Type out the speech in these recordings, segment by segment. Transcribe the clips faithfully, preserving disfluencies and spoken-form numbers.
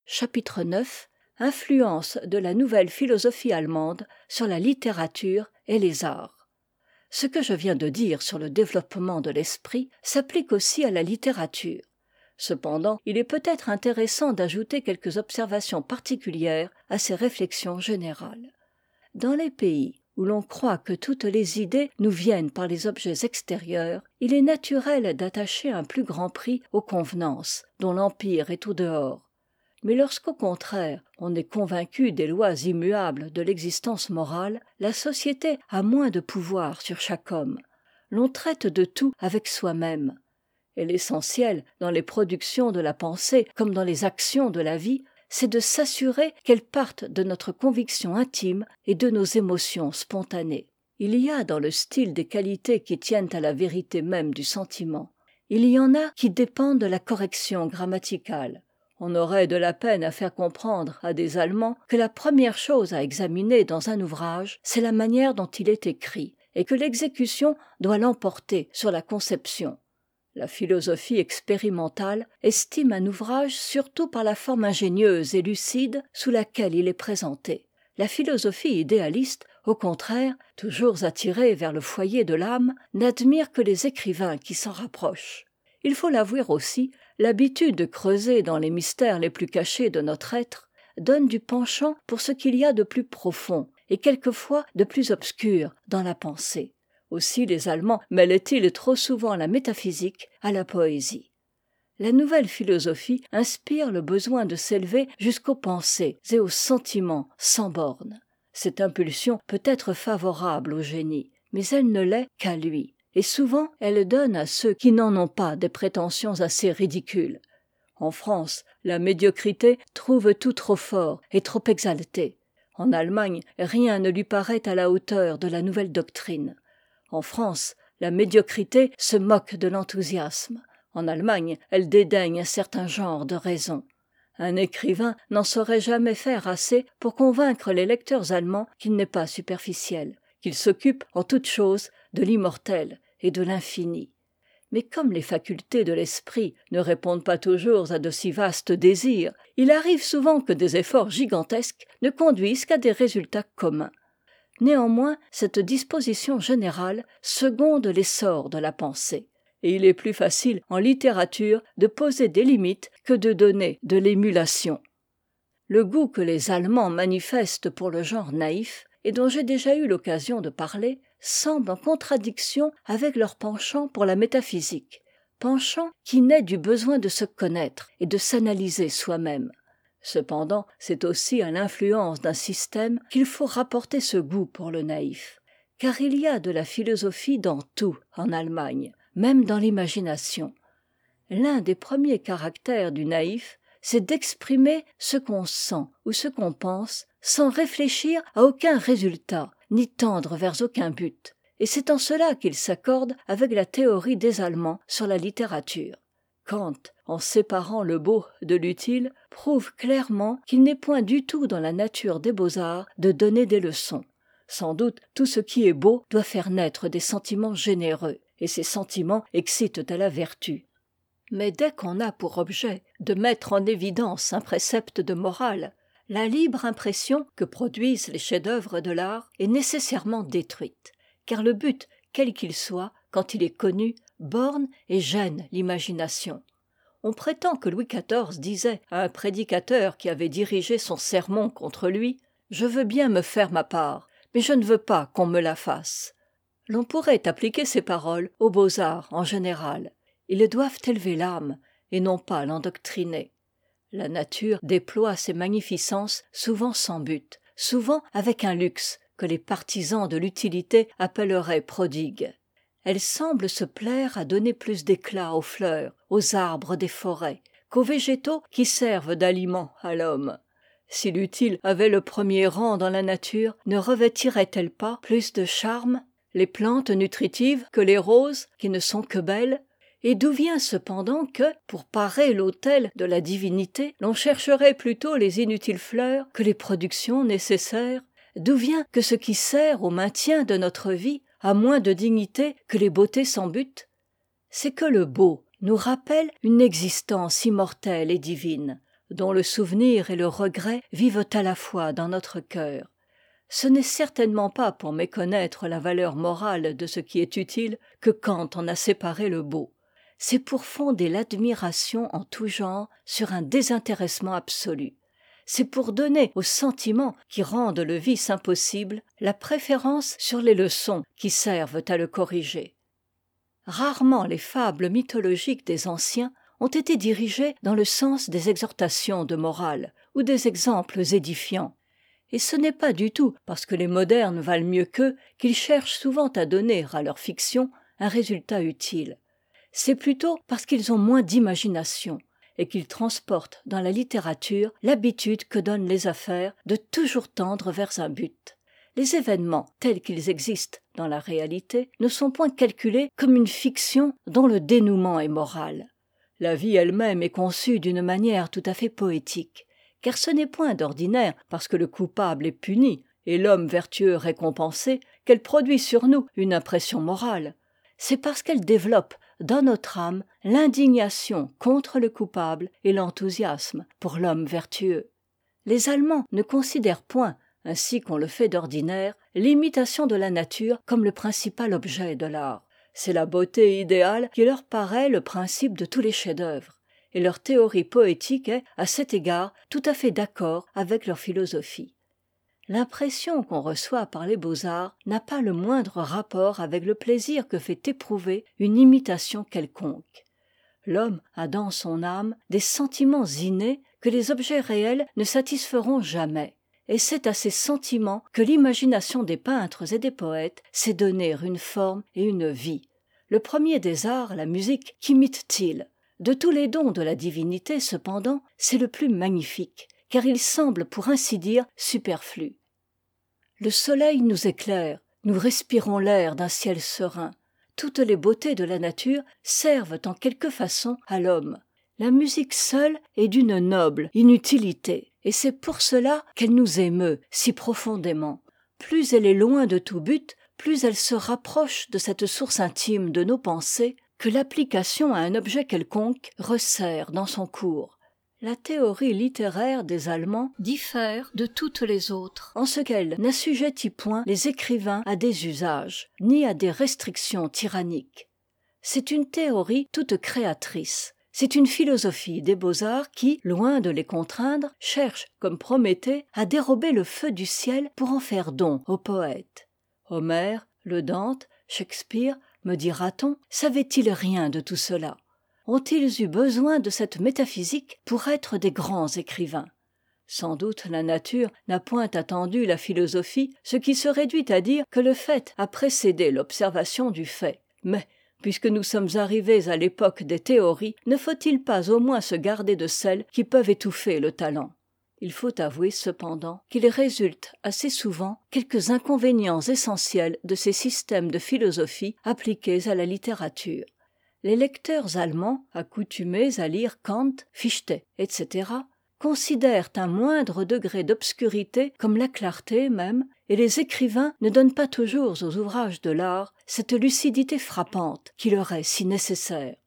Chapitre neuf. Influence de la nouvelle philosophie allemande sur la littérature et les arts. Ce que je viens de dire sur le développement de l'esprit s'applique aussi à la littérature. Cependant, il est peut-être intéressant d'ajouter quelques observations particulières à ces réflexions générales. Dans les pays où l'on croit que toutes les idées nous viennent par les objets extérieurs, il est naturel d'attacher un plus grand prix aux convenances, dont l'empire est au dehors. Mais lorsqu'au contraire on est convaincu des lois immuables de l'existence morale, la société a moins de pouvoir sur chaque homme. L'on traite de tout avec soi-même. Et l'essentiel, dans les productions de la pensée comme dans les actions de la vie, c'est de s'assurer qu'elles partent de notre conviction intime et de nos émotions spontanées. Il y a dans le style des qualités qui tiennent à la vérité même du sentiment. Il y en a qui dépendent de la correction grammaticale. On aurait de la peine à faire comprendre à des Allemands que la première chose à examiner dans un ouvrage, c'est la manière dont il est écrit, et que l'exécution doit l'emporter sur la conception. La philosophie expérimentale estime un ouvrage surtout par la forme ingénieuse et lucide sous laquelle il est présenté. La philosophie idéaliste, au contraire, toujours attirée vers le foyer de l'âme, n'admire que les écrivains qui s'en rapprochent. Il faut l'avouer aussi, l'habitude de creuser dans les mystères les plus cachés de notre être donne du penchant pour ce qu'il y a de plus profond et quelquefois de plus obscur dans la pensée. Aussi les Allemands mêlent-ils trop souvent la métaphysique à la poésie. La nouvelle philosophie inspire le besoin de s'élever jusqu'aux pensées et aux sentiments sans bornes. Cette impulsion peut être favorable au génie, mais elle ne l'est qu'à lui. Et souvent, elle donne à ceux qui n'en ont pas des prétentions assez ridicules. En France, la médiocrité trouve tout trop fort et trop exalté. En Allemagne, rien ne lui paraît à la hauteur de la nouvelle doctrine. En France, la médiocrité se moque de l'enthousiasme. En Allemagne, elle dédaigne un certain genre de raison. Un écrivain n'en saurait jamais faire assez pour convaincre les lecteurs allemands qu'il n'est pas superficiel, qu'il s'occupe en toute chose de l'immortel et de l'infini. Mais comme les facultés de l'esprit ne répondent pas toujours à de si vastes désirs, il arrive souvent que des efforts gigantesques ne conduisent qu'à des résultats communs. Néanmoins, cette disposition générale seconde l'essor de la pensée, et il est plus facile en littérature de poser des limites que de donner de l'émulation. Le goût que les Allemands manifestent pour le genre naïf, et dont j'ai déjà eu l'occasion de parler, semble en contradiction avec leur penchant pour la métaphysique, penchant qui naît du besoin de se connaître et de s'analyser soi-même. Cependant, c'est aussi à l'influence d'un système qu'il faut rapporter ce goût pour le naïf, car il y a de la philosophie dans tout en Allemagne, même dans l'imagination. L'un des premiers caractères du naïf, c'est d'exprimer ce qu'on sent ou ce qu'on pense sans réfléchir à aucun résultat, ni tendre vers aucun but. Et c'est en cela qu'il s'accorde avec la théorie des Allemands sur la littérature. Kant, en séparant le beau de l'utile, prouve clairement qu'il n'est point du tout dans la nature des beaux-arts de donner des leçons. Sans doute, tout ce qui est beau doit faire naître des sentiments généreux, et ces sentiments excitent à la vertu. Mais dès qu'on a pour objet de mettre en évidence un précepte de morale, la libre impression que produisent les chefs-d'œuvre de l'art est nécessairement détruite, car le but, quel qu'il soit, quand il est connu, borne et gêne l'imagination. On prétend que Louis quatorze disait à un prédicateur qui avait dirigé son sermon contre lui « Je veux bien me faire ma part, mais je ne veux pas qu'on me la fasse ». L'on pourrait appliquer ces paroles aux beaux-arts en général. Ils doivent élever l'âme, et non pas l'endoctriner. La nature déploie ses magnificences souvent sans but, souvent avec un luxe que les partisans de l'utilité appelleraient prodigue. Elle semble se plaire à donner plus d'éclat aux fleurs, aux arbres des forêts, qu'aux végétaux qui servent d'aliment à l'homme. Si l'utile avait le premier rang dans la nature, ne revêtirait-elle pas plus de charme les plantes nutritives que les roses, qui ne sont que belles? Et d'où vient cependant que, pour parer l'autel de la divinité, l'on chercherait plutôt les inutiles fleurs que les productions nécessaires? D'où vient que ce qui sert au maintien de notre vie a moins de dignité que les beautés sans but? C'est que le beau nous rappelle une existence immortelle et divine, dont le souvenir et le regret vivent à la fois dans notre cœur. Ce n'est certainement pas pour méconnaître la valeur morale de ce qui est utile que Kant en a séparé le beau. C'est pour fonder l'admiration en tout genre sur un désintéressement absolu. C'est pour donner aux sentiments qui rendent le vice impossible la préférence sur les leçons qui servent à le corriger. Rarement les fables mythologiques des anciens ont été dirigées dans le sens des exhortations de morale ou des exemples édifiants. Et ce n'est pas du tout parce que les modernes valent mieux qu'eux qu'ils cherchent souvent à donner à leur fiction un résultat utile. C'est plutôt parce qu'ils ont moins d'imagination et qu'ils transportent dans la littérature l'habitude que donnent les affaires de toujours tendre vers un but. Les événements tels qu'ils existent dans la réalité ne sont point calculés comme une fiction dont le dénouement est moral. La vie elle-même est conçue d'une manière tout à fait poétique, car ce n'est point d'ordinaire parce que le coupable est puni et l'homme vertueux récompensé qu'elle produit sur nous une impression morale. C'est parce qu'elle développe dans notre âme l'indignation contre le coupable et l'enthousiasme pour l'homme vertueux. Les Allemands ne considèrent point, ainsi qu'on le fait d'ordinaire, l'imitation de la nature comme le principal objet de l'art. C'est la beauté idéale qui leur paraît le principe de tous les chefs-d'œuvre, et leur théorie poétique est, à cet égard, tout à fait d'accord avec leur philosophie. L'impression qu'on reçoit par les beaux-arts n'a pas le moindre rapport avec le plaisir que fait éprouver une imitation quelconque. L'homme a dans son âme des sentiments innés que les objets réels ne satisferont jamais, et c'est à ces sentiments que l'imagination des peintres et des poètes sait donner une forme et une vie. Le premier des arts, la musique, qu'imite-t-il ? De tous les dons de la divinité, cependant, c'est le plus magnifique, car il semble, pour ainsi dire, superflu. Le soleil nous éclaire, nous respirons l'air d'un ciel serein. Toutes les beautés de la nature servent en quelque façon à l'homme. La musique seule est d'une noble inutilité, et c'est pour cela qu'elle nous émeut si profondément. Plus elle est loin de tout but, plus elle se rapproche de cette source intime de nos pensées que l'application à un objet quelconque resserre dans son cours. La théorie littéraire des Allemands diffère de toutes les autres en ce qu'elle n'assujettit point les écrivains à des usages, ni à des restrictions tyranniques. C'est une théorie toute créatrice. C'est une philosophie des beaux-arts qui, loin de les contraindre, cherche, comme Prométhée, à dérober le feu du ciel pour en faire don aux poètes. Homère, le Dante, Shakespeare, me dira-t-on, savaient-ils rien de tout cela ? Ont-ils eu besoin de cette métaphysique pour être des grands écrivains ? Sans doute la nature n'a point attendu la philosophie, ce qui se réduit à dire que le fait a précédé l'observation du fait. Mais, puisque nous sommes arrivés à l'époque des théories, ne faut-il pas au moins se garder de celles qui peuvent étouffer le talent ? Il faut avouer cependant qu'il résulte assez souvent quelques inconvénients essentiels de ces systèmes de philosophie appliqués à la littérature. Les lecteurs allemands, accoutumés à lire Kant, Fichte, et cætera, considèrent un moindre degré d'obscurité comme la clarté même, et les écrivains ne donnent pas toujours aux ouvrages de l'art cette lucidité frappante qui leur est si nécessaire.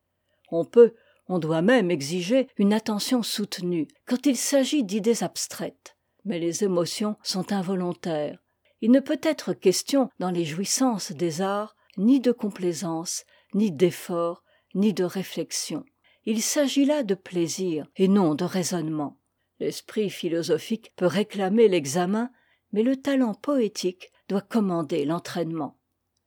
On peut, on doit même exiger une attention soutenue quand il s'agit d'idées abstraites, mais les émotions sont involontaires. Il ne peut être question dans les jouissances des arts ni de complaisance, ni d'effort, ni de réflexion. Il s'agit là de plaisir et non de raisonnement. L'esprit philosophique peut réclamer l'examen, mais le talent poétique doit commander l'entraînement.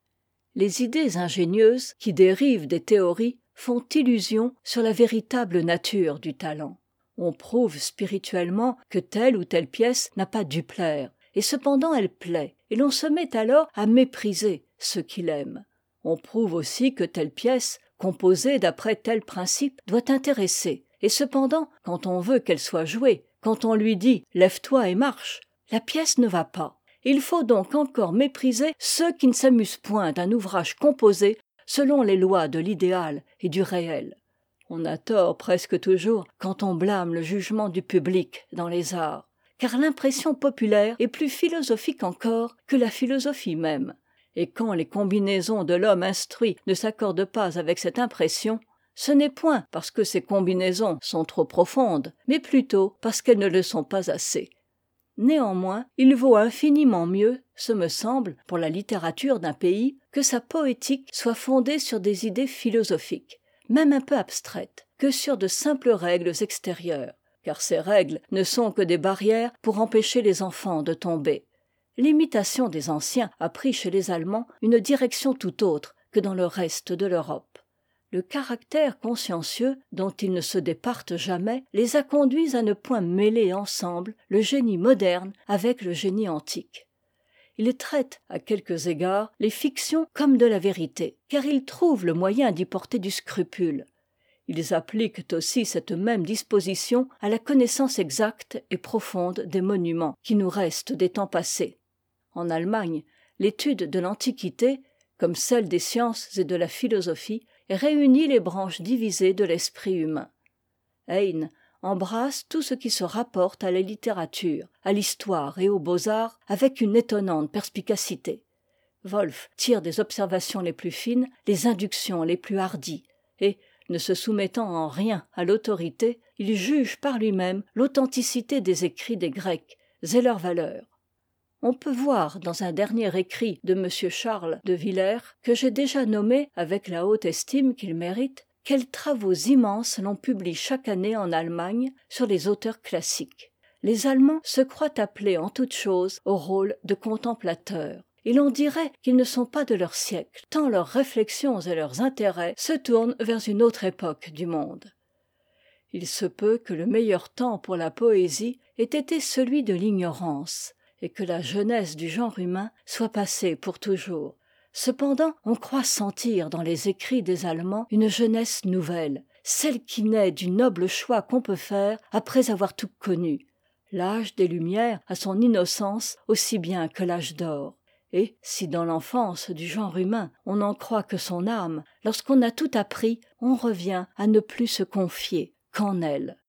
Les idées ingénieuses qui dérivent des théories font illusion sur la véritable nature du talent. On prouve spirituellement que telle ou telle pièce n'a pas dû plaire, et cependant elle plaît, et l'on se met alors à mépriser ceux qui l'aiment. On prouve aussi que telle pièce, composée d'après tel principe, doit intéresser, et cependant, quand on veut qu'elle soit jouée, quand on lui dit « lève-toi et marche », la pièce ne va pas. Il faut donc encore mépriser ceux qui ne s'amusent point d'un ouvrage composé selon les lois de l'idéal et du réel. On a tort presque toujours quand on blâme le jugement du public dans les arts, car l'impression populaire est plus philosophique encore que la philosophie même. Et quand les combinaisons de l'homme instruit ne s'accordent pas avec cette impression, ce n'est point parce que ces combinaisons sont trop profondes, mais plutôt parce qu'elles ne le sont pas assez. Néanmoins, il vaut infiniment mieux, ce me semble, pour la littérature d'un pays, que sa poétique soit fondée sur des idées philosophiques, même un peu abstraites, que sur de simples règles extérieures, car ces règles ne sont que des barrières pour empêcher les enfants de tomber. L'imitation des anciens a pris chez les Allemands une direction tout autre que dans le reste de l'Europe. Le caractère consciencieux, dont ils ne se départent jamais, les a conduits à ne point mêler ensemble le génie moderne avec le génie antique. Ils traitent, à quelques égards, les fictions comme de la vérité, car ils trouvent le moyen d'y porter du scrupule. Ils appliquent aussi cette même disposition à la connaissance exacte et profonde des monuments qui nous restent des temps passés. En Allemagne, l'étude de l'Antiquité, comme celle des sciences et de la philosophie, réunit les branches divisées de l'esprit humain. Heine embrasse tout ce qui se rapporte à la littérature, à l'histoire et aux beaux-arts avec une étonnante perspicacité. Wolf tire des observations les plus fines les inductions les plus hardies, et, ne se soumettant en rien à l'autorité, il juge par lui-même l'authenticité des écrits des Grecs et leur valeur. On peut voir dans un dernier écrit de M. Charles de Villers, que j'ai déjà nommé avec la haute estime qu'il mérite, quels travaux immenses l'on publie chaque année en Allemagne sur les auteurs classiques. Les Allemands se croient appelés en toutes choses au rôle de contemplateurs, et l'on dirait qu'ils ne sont pas de leur siècle, tant leurs réflexions et leurs intérêts se tournent vers une autre époque du monde. Il se peut que le meilleur temps pour la poésie ait été celui de l'ignorance, et que la jeunesse du genre humain soit passée pour toujours. Cependant, on croit sentir dans les écrits des Allemands une jeunesse nouvelle, celle qui naît du noble choix qu'on peut faire après avoir tout connu. L'âge des Lumières a son innocence aussi bien que l'âge d'or. Et, si dans l'enfance du genre humain on n'en croit que son âme, lorsqu'on a tout appris, on revient à ne plus se confier qu'en elle.